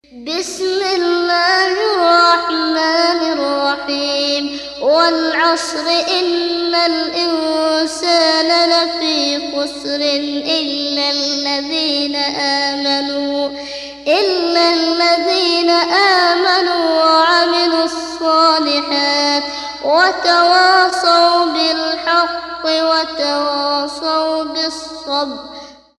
بسم الله الرحمن الرحيم. والعصر إن الإنسان لفي خسر إلا الذين آمنوا وعملوا الصالحات وتواصوا بالحق وتواصوا بالصبر.